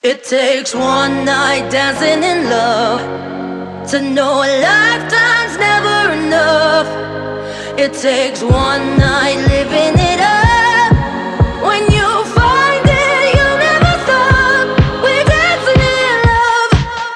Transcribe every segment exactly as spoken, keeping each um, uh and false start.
It takes one night dancing in love to know a lifetime's never enough. It takes one night living it up. When you find it, you'll never stop. We're dancing in love.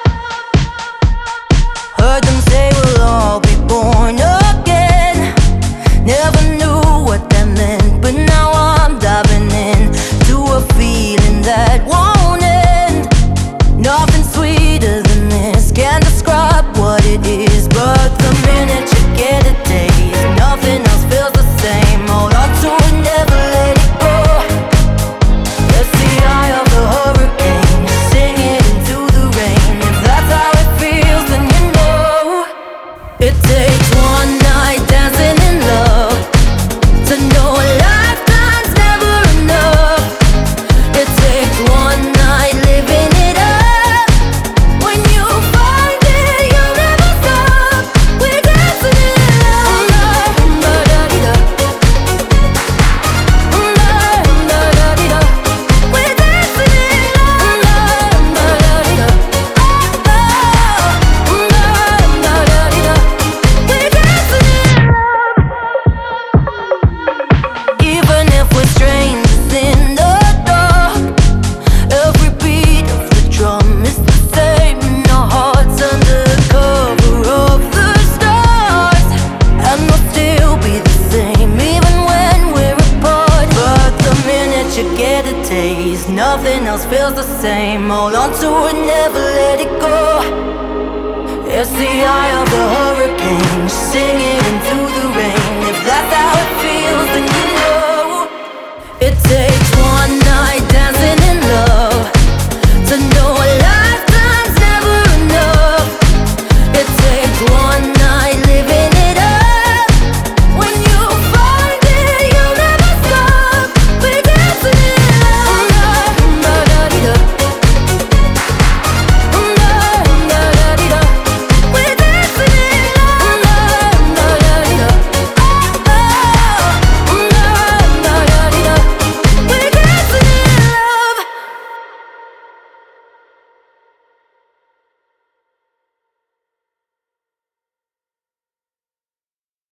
Heard them say we'll all be born again. Never knew what that meant, but now I'm diving in to a feeling that won't end. Nothing sweeter than this, can't describe what it is, but the minute you get a taste, nothing else feels the same. Hold on to it, never let it go. It's the eye of the hurricane, sing it into the rain. If that's how it feels, then you know. It takes one night dancing in love to know a lifetime's never enough. It takes one night living it up. When you find it, you'll never stop. We're dancing in love. Da-da-dee-da. Da-da-da-dee-da. We're dancing in love. Da-da-dee-da. Da-da-da-dee-da. We're dancing in love. Even if we're strangers in the dark, every beat of the drum is the same in our hearts under cover of the stars. And we'll still be the same even when we're apart. But the minute you get a taste, nothing else feels the same. Hold on to it, never let it go. It's the eye of the hurricane, singing into the rain. If that's how it feels, then